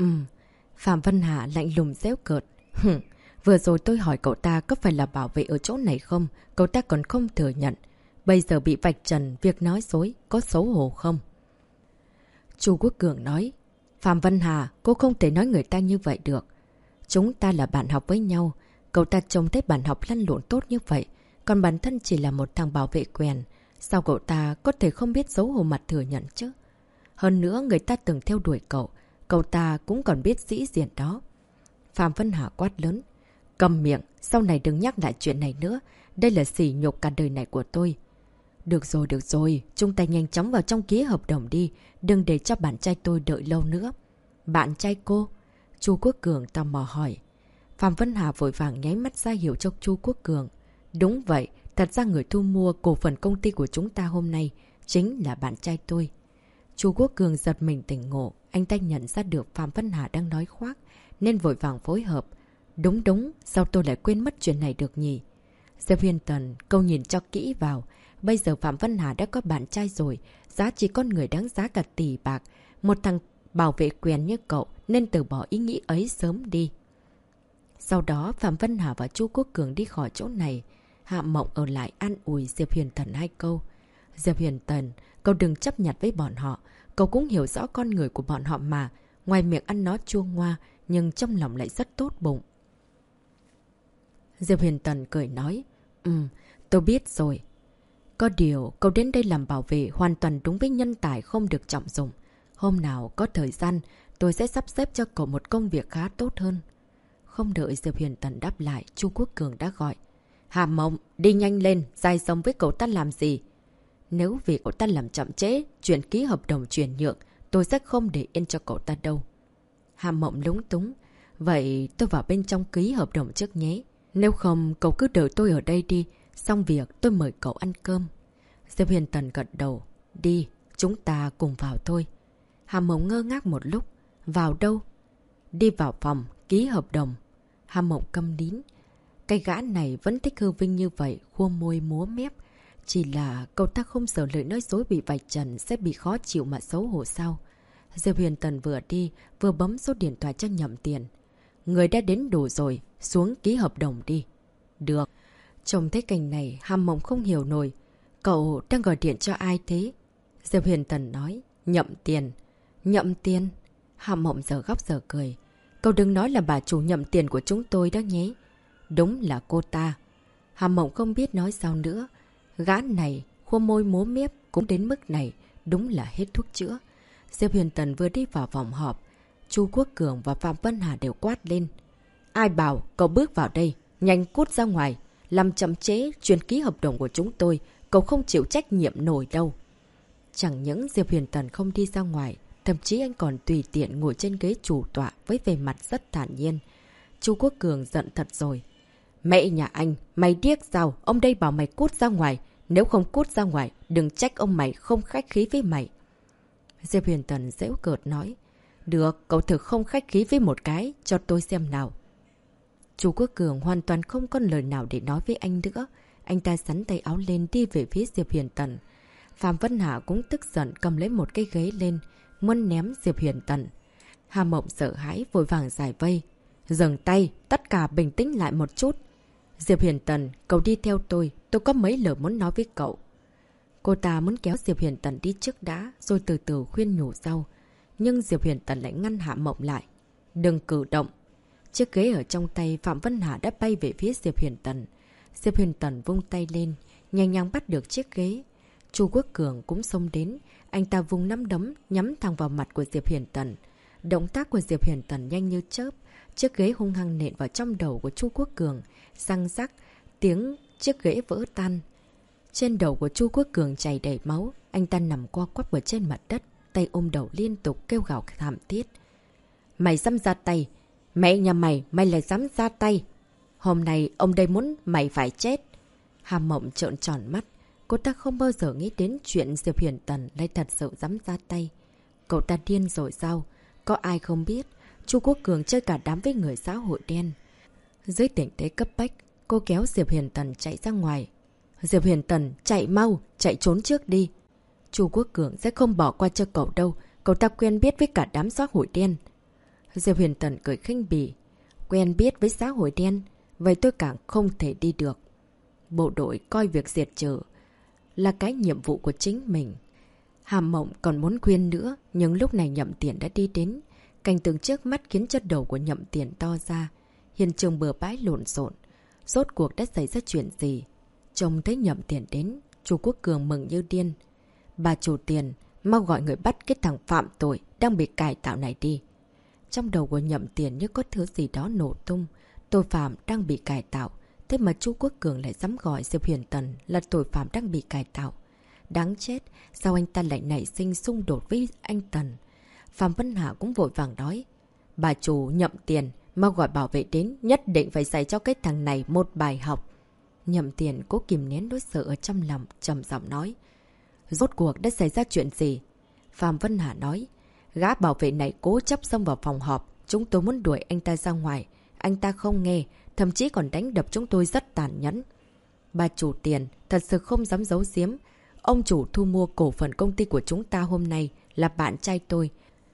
[SPEAKER 1] Phạm Vân Hà lạnh lùng réo cợt. Vừa rồi tôi hỏi cậu ta có phải là bảo vệ ở chỗ này không? Cậu ta còn không thừa nhận. Bây giờ bị vạch trần việc nói dối, có xấu hổ không? Chu Quốc Cường nói. Phạm Vân Hà, cô không thể nói người ta như vậy được. Chúng ta là bạn học với nhau. Cậu ta trông thấy bạn học lăn lộn tốt như vậy. Còn bản thân chỉ là một thằng bảo vệ quèn. Sao cậu ta có thể không biết xấu hổ mặt thừa nhận chứ? Hơn nữa người ta từng theo đuổi cậu. Cậu ta cũng còn biết sĩ diện đó. Phạm Vân Hà quát lớn. Cầm miệng, sau này đừng nhắc lại chuyện này nữa. Đây là sỉ nhục cả đời này của tôi. Được rồi, chúng ta nhanh chóng vào trong ký hợp đồng đi. Đừng để cho bạn trai tôi đợi lâu nữa. Bạn trai cô? Chu Quốc Cường tò mò hỏi. Phạm Vân Hà vội vàng nháy mắt ra hiểu cho Chu Quốc Cường. Đúng vậy, thật ra người thu mua cổ phần công ty của chúng ta hôm nay chính là bạn trai tôi. Chu Quốc Cường giật mình tỉnh ngộ. Anh ta nhận ra được Phạm Vân Hà đang nói khoác, nên vội vàng phối hợp. Đúng, sao tôi lại quên mất chuyện này được nhỉ? Diệp Hiền Tần, câu nhìn cho kỹ vào. Bây giờ Phạm Vân Hà đã có bạn trai rồi, giá trị con người đáng giá cả tỷ bạc. Một thằng bảo vệ quyền như cậu nên từ bỏ ý nghĩ ấy sớm đi. Sau đó Phạm Vân Hà và Chu Quốc Cường đi khỏi chỗ này. Hạ Mộng ở lại an ủi Diệp Hiền Tần 2 câu. Diệp Hiền Tần, cậu đừng chấp nhặt với bọn họ. Cậu cũng hiểu rõ con người của bọn họ mà. Ngoài miệng ăn nó chua ngoa, nhưng trong lòng lại rất tốt bụng. Diệp Hiền Tần cười nói. Tôi biết rồi. Có điều, cậu đến đây làm bảo vệ hoàn toàn đúng với nhân tài không được trọng dụng. Hôm nào có thời gian, tôi sẽ sắp xếp cho cậu một công việc khá tốt hơn. Không đợi Diệp Hiền Tần đáp lại, Chu Quốc Cường đã gọi. Hà Mộng, đi nhanh lên, dài sống với cậu ta làm gì? Nếu vì cậu ta làm chậm trễ, chuyện ký hợp đồng chuyển nhượng, tôi sẽ không để yên cho cậu ta đâu. Hà Mộng lúng túng. Vậy tôi vào bên trong ký hợp đồng trước nhé. Nếu không, cậu cứ đợi tôi ở đây đi. Xong việc, tôi mời cậu ăn cơm. Diệp Hiền Tần gật đầu. Đi, chúng ta cùng vào thôi. Hà Mộng ngơ ngác một lúc. Vào đâu? Đi vào phòng, ký hợp đồng. Hà Mộng câm nín. Cái gã này vẫn thích hư vinh như vậy, khua môi múa mép. Chỉ là cậu ta không sợ lời nói dối bị vạch trần sẽ bị khó chịu mà xấu hổ sao. Diệp Hiền Tần vừa đi, vừa bấm số điện thoại cho Nhậm Tiền. Người đã đến đủ rồi, xuống ký hợp đồng đi. Được. Trông thấy cảnh này, Hà Mộng không hiểu nổi. Cậu đang gọi điện cho ai thế? Diệp Hiền Tần nói. Nhậm Tiền. Nhậm Tiền? Hà Mộng giờ khóc giờ cười. Cậu đừng nói là bà chủ Nhậm Tiền của chúng tôi đó nhé. Đúng là cô ta. Hàm Mộng không biết nói sao nữa. Gã này, khua môi múa miếp cũng đến mức này, đúng là hết thuốc chữa. Diệp Huyền Tần vừa đi vào phòng họp, Chu Quốc Cường và Phạm Vân Hà đều quát lên. Ai bảo cậu bước vào đây, nhanh cút ra ngoài, làm chậm chế chuyên ký hợp đồng của chúng tôi, cậu không chịu trách nhiệm nổi đâu. Chẳng những Diệp Huyền Tần không đi ra ngoài, thậm chí anh còn tùy tiện ngồi trên ghế chủ tọa với vẻ mặt rất thản nhiên. Chu Quốc Cường giận thật rồi. Mẹ nhà anh, mày điếc sao? Ông đây bảo mày cút ra ngoài. Nếu không cút ra ngoài, đừng trách ông mày không khách khí với mày. Diệp Huyền Tần giễu cợt nói. Được, cậu thử không khách khí với một cái, cho tôi xem nào. Chu Quốc Cường hoàn toàn không có lời nào để nói với anh nữa. Anh ta xắn tay áo lên đi về phía Diệp Huyền Tần. Phạm Vân Hà cũng tức giận cầm lấy một cái ghế lên, muốn ném Diệp Huyền Tần. Hà Mộng sợ hãi vội vàng giải vây. Dừng tay, tất cả bình tĩnh lại một chút. Diệp Huyền Tần, cậu đi theo tôi có mấy lời muốn nói với cậu. Cô ta muốn kéo Diệp Huyền Tần đi trước đã, rồi từ từ khuyên nhủ sau. Nhưng Diệp Huyền Tần lại ngăn Hạ Mộng lại. Đừng cử động. Chiếc ghế ở trong tay Phạm Vân Hà đã bay về phía Diệp Huyền Tần. Diệp Huyền Tần vung tay lên, nhanh nhàng bắt được chiếc ghế. Chu Quốc Cường cũng xông đến, anh ta vung nắm đấm nhắm thẳng vào mặt của Diệp Huyền Tần. Động tác của Diệp Huyền Tần nhanh như chớp, chiếc ghế hung hăng nện vào trong đầu của Chu Quốc Cường, răng rắc, tiếng chiếc ghế vỡ tan. Trên đầu của Chu Quốc Cường chảy đầy máu, anh ta nằm co quắp ở trên mặt đất, tay ôm đầu liên tục kêu gào thảm thiết. Mày dám ra tay, mẹ nhà mày, mày lại dám ra tay. Hôm nay ông đây muốn mày phải chết. Hà Mộng trợn tròn mắt, cô ta không bao giờ nghĩ đến chuyện Diệp Huyền Tần lại thật sự dám ra tay. Cậu ta điên rồi sao? Có ai không biết, Chu Quốc Cường chơi cả đám với người xã hội đen. Dưới tình thế cấp bách, cô kéo Diệp Huyền Tần chạy ra ngoài. Diệp Huyền Tần, chạy mau, chạy trốn trước đi. Chu Quốc Cường sẽ không bỏ qua cho cậu đâu, cậu ta quen biết với cả đám xã hội đen. Diệp Huyền Tần cười khinh bỉ. Quen biết với xã hội đen, vậy tôi càng không thể đi được. Bộ đội coi việc diệt trừ là cái nhiệm vụ của chính mình. Hàm Mộng còn muốn khuyên nữa, nhưng lúc này Nhậm Tiền đã đi đến. Cảnh tượng trước mắt khiến cho đầu của Nhậm Tiền to ra. Hiện trường bừa bãi lộn xộn. Rốt cuộc đã xảy ra chuyện gì? Trông thấy Nhậm Tiền đến, Chu Quốc Cường mừng như điên. Bà chủ Tiền, mau gọi người bắt cái thằng phạm tội đang bị cải tạo này đi. Trong đầu của Nhậm Tiền như có thứ gì đó nổ tung. Tội phạm đang bị cải tạo. Thế mà Chu Quốc Cường lại dám gọi Diệp Huyền Tần là tội phạm đang bị cải tạo. Đáng chết, sao anh ta lại nảy sinh xung đột với anh Tần? Phạm Vân Hà cũng vội vàng nói. Bà chủ Nhậm Tiền, mau gọi bảo vệ đến, nhất định phải dạy cho cái thằng này một bài học. Nhậm Tiền cố kìm nén nỗi sợ ở trong lòng, trầm giọng nói. Rốt cuộc đã xảy ra chuyện gì? Phạm Vân Hà nói. Gã bảo vệ này cố chấp xông vào phòng họp, chúng tôi muốn đuổi anh ta ra ngoài. Anh ta không nghe, thậm chí còn đánh đập chúng tôi rất tàn nhẫn. Bà chủ Tiền thật sự không dám giấu giếm. Ông chủ thu mua cổ phần công ty của chúng ta hôm nay là bạn trai tôi.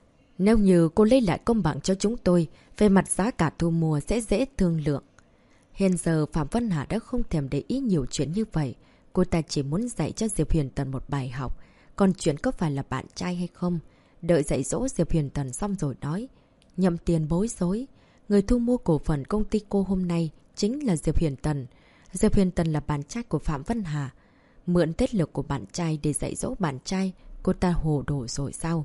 [SPEAKER 1] Nếu như cô lấy lại công bằng cho chúng tôi, về mặt giá cả thu mua sẽ dễ thương lượng. Hiện giờ Phạm Vân Hà đã không thèm để ý nhiều chuyện như vậy. Cô ta chỉ muốn dạy cho Diệp Huyền Tần một bài học. Còn chuyện có phải là bạn trai hay không? Đợi dạy dỗ Diệp Huyền Tần xong rồi nói. Nhậm Tiền bối rối. Người thu mua cổ phần công ty cô hôm nay chính là Diệp Huyền Tần. Diệp Huyền Tần là bạn trai của Phạm Vân Hà. Mượn tiết lực của bạn trai để dạy dỗ bạn trai. Cô ta hồ đồ rồi sao?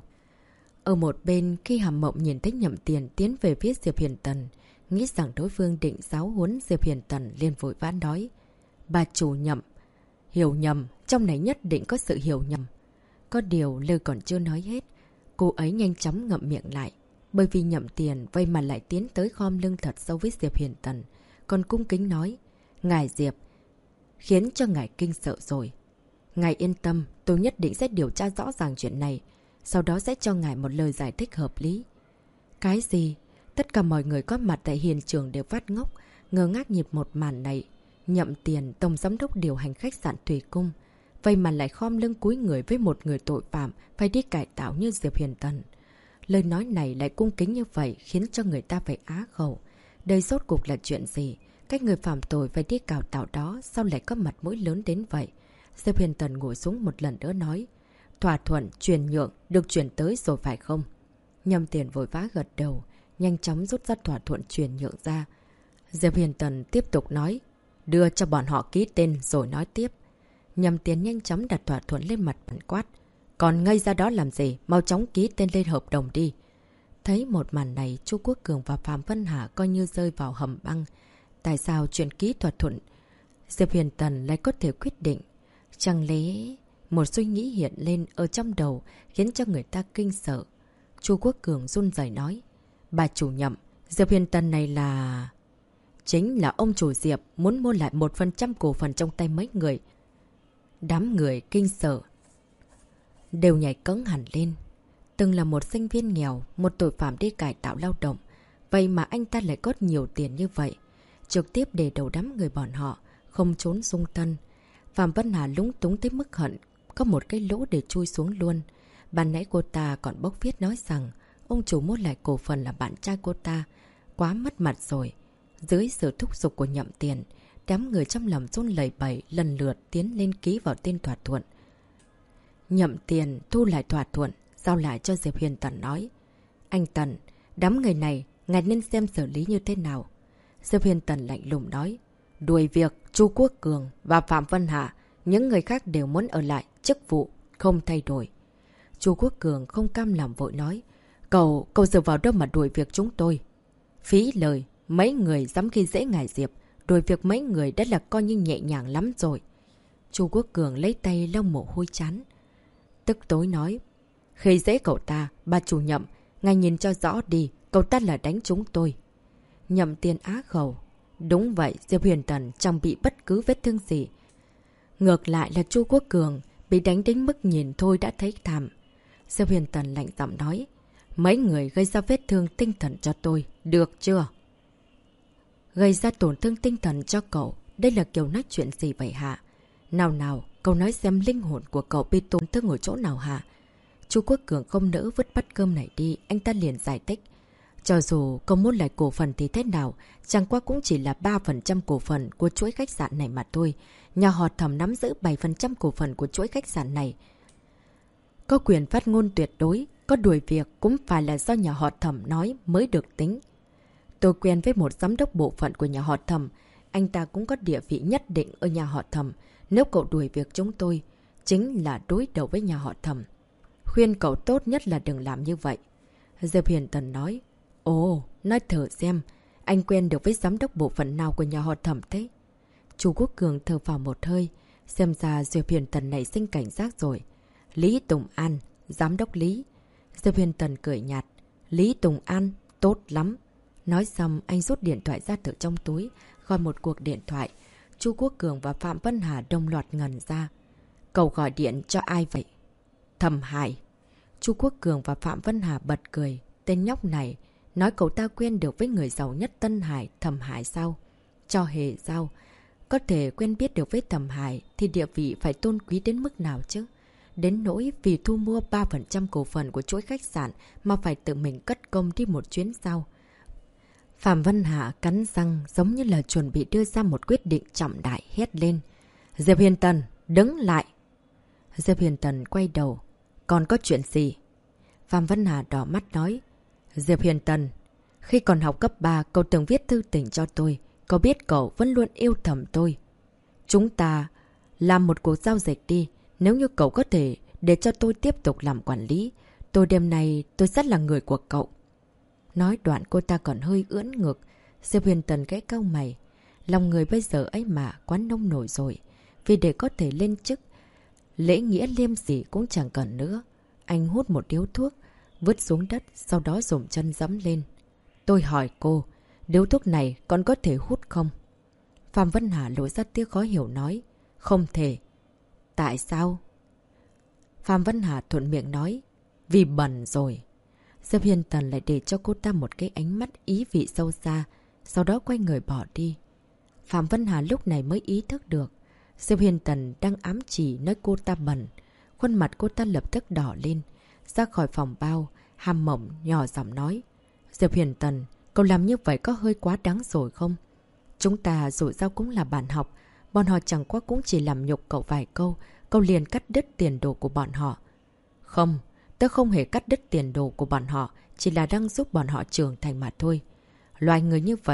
[SPEAKER 1] Ở một bên, khi Hàm Mộng nhìn thấy Nhậm Tiền tiến về phía Diệp Huyền Tần, nghĩ rằng đối phương định giáo huấn Diệp Huyền Tần, liền vội vã nói. Bà chủ Nhậm, hiểu nhầm, trong này nhất định có sự hiểu nhầm. Có điều lời còn chưa nói hết, cô ấy nhanh chóng ngậm miệng lại. Bởi vì Nhậm Tiền vậy mà lại tiến tới khom lưng thật sâu với Diệp Huyền Tần, còn cung kính nói. Ngài Diệp, khiến cho ngài kinh sợ rồi. Ngài yên tâm, tôi nhất định sẽ điều tra rõ ràng chuyện này, sau đó sẽ cho ngài một lời giải thích hợp lý. Cái gì? Tất cả mọi người có mặt tại hiện trường đều phát ngốc, ngơ ngác nhịp một màn này. Nhậm Tiền, tổng giám đốc điều hành khách sạn Thủy Cung, vậy mà lại khom lưng cúi người với một người tội phạm phải đi cải tạo như Diệp Huyền Tần. Lời nói này lại cung kính như vậy khiến cho người ta phải á khẩu. Đây rốt cuộc là chuyện gì? Cách người phạm tội phải đi cải tạo đó sao lại có mặt mũi lớn đến vậy? Diệp Huyền Tần ngồi xuống một lần nữa nói. Thỏa thuận, chuyển nhượng, được chuyển tới rồi phải không? Nhậm Tiền vội vã gật đầu, nhanh chóng rút ra thỏa thuận chuyển nhượng ra. Diệp Huyền Tần tiếp tục nói. đưa cho bọn họ ký tên rồi nói tiếp. Nhậm Tiền nhanh chóng đặt thỏa thuận lên mặt bàn quát. Còn ngây ra đó làm gì? Mau chóng ký tên lên hợp đồng đi. Thấy một màn này, Chu Quốc Cường và Phạm Vân Hà coi như rơi vào hầm băng. Tại sao chuyện ký thỏa thuận Diệp Huyền Tần lại có thể quyết định? Chẳng lẽ một suy nghĩ hiện lên ở trong đầu khiến cho người ta kinh sợ. Chu Quốc Cường run rẩy nói. Bà chủ Nhậm, Diệp Huyền Tần này là... Chính là ông chủ Diệp muốn mua lại 1% cổ phần trong tay mấy người. Đám người kinh sợ đều nhảy cẫng hẳn lên. Từng là một sinh viên nghèo, một tội phạm đi cải tạo lao động. Vậy mà anh ta lại có nhiều tiền như vậy. Trực tiếp để đầu đám người bọn họ, không trốn sung tân. Phạm Vân Hà lúng túng tới mức hận, có một cái lỗ để chui xuống luôn. Ban nãy cô ta còn bốc viết nói rằng ông chủ mua lại cổ phần là bạn trai cô ta. Quá mất mặt rồi. Dưới sự thúc giục của Nhậm Tiền, đám người trong lòng run lẩy bẩy lần lượt tiến lên ký vào tên thỏa thuận. Nhậm Tiền thu lại thỏa thuận, giao lại cho Diệp Huyền Tần nói. Anh Tần, đám người này, ngài nên xem xử lý như thế nào. Diệp Huyền Tần lạnh lùng nói. Đuổi việc Chu Quốc Cường và Phạm Vân Hạ, những người khác đều muốn ở lại, chức vụ không thay đổi. Chu Quốc Cường không cam lòng vội nói. Cậu dựa vào đâu mà đuổi việc chúng tôi? Phí lời, mấy người dám khi dễ ngài Diệp, đuổi việc mấy người đã là coi như nhẹ nhàng lắm rồi. Chu Quốc Cường lấy tay lau mồ hôi chán. Tức tối nói. Khi dễ cậu ta, bà chủ Nhậm, ngài nhìn cho rõ đi, cậu ta là đánh chúng tôi. Nhậm Tiền á khẩu. Đúng vậy, Diệp Huyền Tần chẳng bị bất cứ vết thương gì. Ngược lại là Chu Quốc Cường, bị đánh đến mức nhìn thôi đã thấy thảm. Diệp Huyền Tần lạnh giọng nói. Mấy người gây ra vết thương tinh thần cho tôi, được chưa? Gây ra tổn thương tinh thần cho cậu, đây là kiểu nói chuyện gì vậy hả? Nào, cậu nói xem linh hồn của cậu bị tổn thương ở chỗ nào hả? Chu Quốc Cường không nỡ vứt bát cơm này đi, anh ta liền giải thích. Cho dù cậu muốn lại cổ phần thì thế nào, chẳng qua cũng chỉ là 3% cổ phần của chuỗi khách sạn này mà thôi. Nhà họ Thẩm nắm giữ 7% cổ phần của chuỗi khách sạn này. Có quyền phát ngôn tuyệt đối, có đuổi việc cũng phải là do nhà họ Thẩm nói mới được tính. Tôi quen với một giám đốc bộ phận của nhà họ Thẩm, anh ta cũng có địa vị nhất định ở nhà họ Thẩm. Nếu cậu đuổi việc chúng tôi, chính là đối đầu với nhà họ Thẩm. Khuyên cậu tốt nhất là đừng làm như vậy. Diệp Huyền Tần nói. Ồ, nói thử xem, anh quen được với giám đốc bộ phận nào của nhà họ Thẩm thế? Chu Quốc Cường thở phào một hơi, xem ra Diệp Huyền Tần này sinh cảnh giác rồi. Lý Tùng An, giám đốc Lý. Diệp Huyền Tần cười nhạt. Lý Tùng An, tốt lắm. Nói xong, anh rút điện thoại ra từ trong túi, gọi một cuộc điện thoại. Chu Quốc Cường và Phạm Vân Hà đồng loạt ngẩn ra. Cậu gọi điện cho ai vậy? Thẩm Hải. Chu Quốc Cường và Phạm Vân Hà bật cười. Tên nhóc này, nói cậu ta quen được với người giàu nhất Tân Hải, Thẩm Hải sao? Cho hề sao? Có thể quen biết được với Thẩm Hải thì địa vị phải tôn quý đến mức nào chứ? Đến nỗi vì thu mua 3% cổ phần của chuỗi khách sạn mà phải tự mình cất công đi một chuyến sao? Phạm Vân Hạ cắn răng giống như là chuẩn bị đưa ra một quyết định trọng đại, hét lên. Diệp Huyền Tần, đứng lại! Diệp Huyền Tần quay đầu. Còn có chuyện gì? Phạm Vân Hà đỏ mắt nói. Diệp Huyền Tần, khi còn học cấp 3, cậu từng viết thư tình cho tôi. Cậu biết cậu vẫn luôn yêu thầm tôi. Chúng ta làm một cuộc giao dịch đi. Nếu như cậu có thể để cho tôi tiếp tục làm quản lý, tôi đêm nay tôi rất là người của cậu. Nói đoạn cô ta còn hơi ưỡn ngực. Diệp Huyền Tần cái cau mày. Lòng người bây giờ ấy mà quá nông nổi rồi. Vì để có thể lên chức, lễ nghĩa liêm sỉ cũng chẳng cần nữa. Anh hút một điếu thuốc, vứt xuống đất, sau đó dùng chân giẫm lên. Tôi hỏi cô, điếu thuốc này còn có thể hút không? Phạm Vân Hà lộ ra tiếc khó hiểu nói. Không thể. Tại sao? Phạm Vân Hà thuận miệng nói. Vì bẩn rồi. Diệp Huyền Tần lại để cho cô ta một cái ánh mắt ý vị sâu xa, sau đó quay người bỏ đi. Phạm Vân Hà lúc này mới ý thức được. Diệp Huyền Tần đang ám chỉ nói cô ta bẩn. Khuôn mặt cô ta lập tức đỏ lên. Ra khỏi phòng bao, hàm mỏng nhỏ giọng nói. Diệp Huyền Tần, cậu làm như vậy có hơi quá đáng rồi không? Chúng ta dù sao cũng là bạn học. Bọn họ chẳng qua cũng chỉ làm nhục cậu vài câu. Cậu liền cắt đứt tiền đồ của bọn họ. Không, tớ không hề cắt đứt tiền đồ của bọn họ. Chỉ là đang giúp bọn họ trưởng thành mà thôi. Loài người như vậy,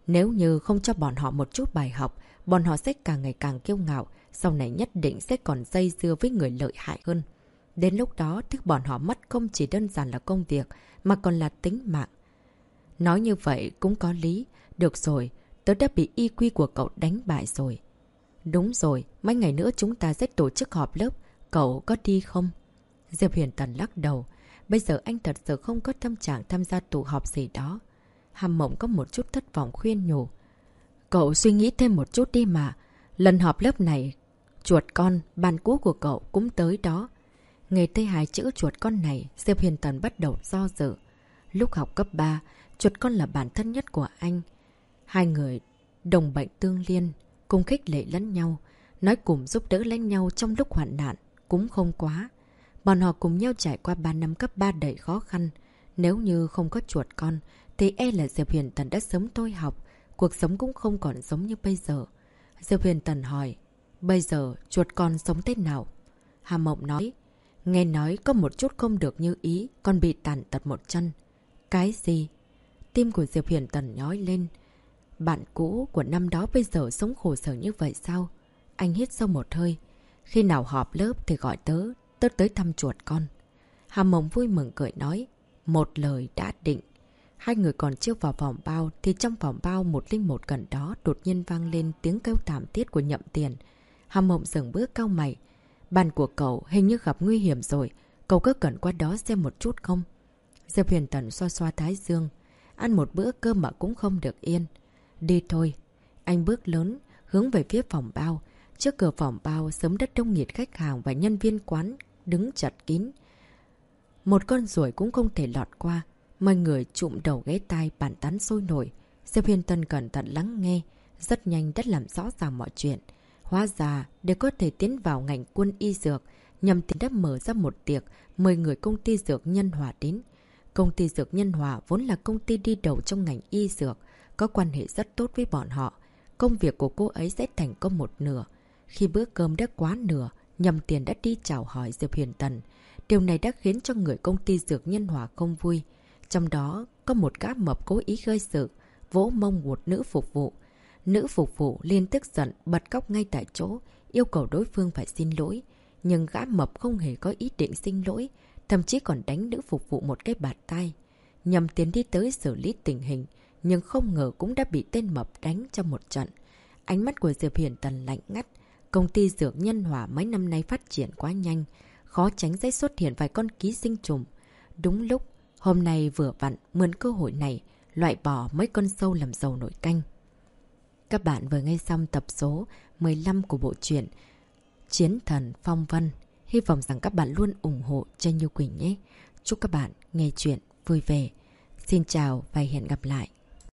[SPEAKER 1] Nếu như không cho bọn họ một chút bài học, bọn họ sẽ càng ngày càng kiêu ngạo, sau này nhất định sẽ còn dây dưa với người lợi hại hơn. Đến lúc đó, thứ bọn họ mất không chỉ đơn giản là công việc, mà còn là tính mạng. Nói như vậy cũng có lý. Được rồi, tớ đã bị IQ của cậu đánh bại rồi. Đúng rồi, mấy ngày nữa chúng ta sẽ tổ chức họp lớp. Cậu có đi không? Diệp Huyền Tần lắc đầu. Bây giờ anh thật sự không có tâm trạng tham gia tụ họp gì đó. Hàm Mộng có một chút thất vọng khuyên nhủ. Cậu suy nghĩ thêm một chút đi mà. Lần họp lớp này, chuột con, bạn cũ của cậu cũng tới đó. Nghe thấy hai chữ chuột con này, Diệp Huyền Tần bắt đầu do dự. Lúc học cấp 3, chuột con là bạn thân nhất của anh. Hai người đồng bệnh tương liên, cùng khích lệ lẫn nhau, nói cùng giúp đỡ lẫn nhau trong lúc hoạn nạn, cũng không quá. Bọn họ cùng nhau trải qua 3 năm cấp 3 đầy khó khăn. Nếu như không có chuột con, thì e là Diệp Huyền Tần đã sớm thôi học, cuộc sống cũng không còn giống như bây giờ. Diệp Huyền Tần hỏi, bây giờ chuột con sống thế nào? Hà Mộng nói, nghe nói có một chút không được như ý, còn bị tàn tật một chân. Cái gì? Tim của Diệp Huyền Tần nhói lên. Bạn cũ của năm đó bây giờ sống khổ sở như vậy sao? Anh hít sâu một hơi. Khi nào họp lớp thì gọi tớ tới thăm chuột con. Hà Mộng vui mừng cười nói, một lời đã định. Hai người còn chưa vào phòng bao thì trong phòng bao 101 gần đó đột nhiên vang lên tiếng kêu thảm thiết của Nhậm Tiền. Hà Mộng dừng bước cau mày. Bàn của cậu hình như gặp nguy hiểm rồi. Cậu có cần qua đó xem một chút không? Diệp Huyền Tần xoa xoa thái dương. Ăn một bữa cơm mà cũng không được yên. Đi thôi. Anh bước lớn, hướng về phía phòng bao. Trước cửa phòng bao sớm đất đông nghịt khách hàng và nhân viên quán đứng chật kín. Một con ruồi cũng không thể lọt qua. Mọi người trụm đầu ghé tai bàn tán sôi nổi. Diệp Huyền Tần cẩn thận lắng nghe. Rất nhanh đã làm rõ ràng mọi chuyện. Hóa ra, để có thể tiến vào ngành quân y dược, Nhậm Tiền đã mở ra một tiệc mời người công ty dược Nhân Hòa đến. Công ty dược Nhân Hòa vốn là công ty đi đầu trong ngành y dược, có quan hệ rất tốt với bọn họ. Công việc của cô ấy sẽ thành công một nửa. Khi bữa cơm đã quá nửa, Nhậm Tiền đã đi chào hỏi Diệp Huyền Tần. Điều này đã khiến cho người công ty dược Nhân Hòa không vui. Trong đó có một gã mập cố ý gây sự, vỗ mông một nữ phục vụ. Nữ phục vụ liền tức giận bật khóc ngay tại chỗ, yêu cầu đối phương phải xin lỗi. Nhưng gã mập không hề có ý định xin lỗi, thậm chí còn đánh nữ phục vụ một cái bạt tai. Nhậm Tiền đi tới xử lý tình hình, nhưng không ngờ cũng đã bị tên mập đánh trong một trận. Ánh mắt của Diệp Huyền Tần lạnh ngắt. Công ty dược Nhân Hòa mấy năm nay phát triển quá nhanh, khó tránh sẽ xuất hiện vài con ký sinh trùng. Đúng lúc, hôm nay vừa vặn mượn cơ hội này, loại bỏ mấy con sâu làm dầu nổi canh. Các bạn vừa nghe xong tập số 15 của bộ truyện Chiến Thần Phong Vân. Hy vọng rằng các bạn luôn ủng hộ cho Như Quỳnh nhé. Chúc các bạn nghe chuyện vui vẻ. Xin chào và hẹn gặp lại.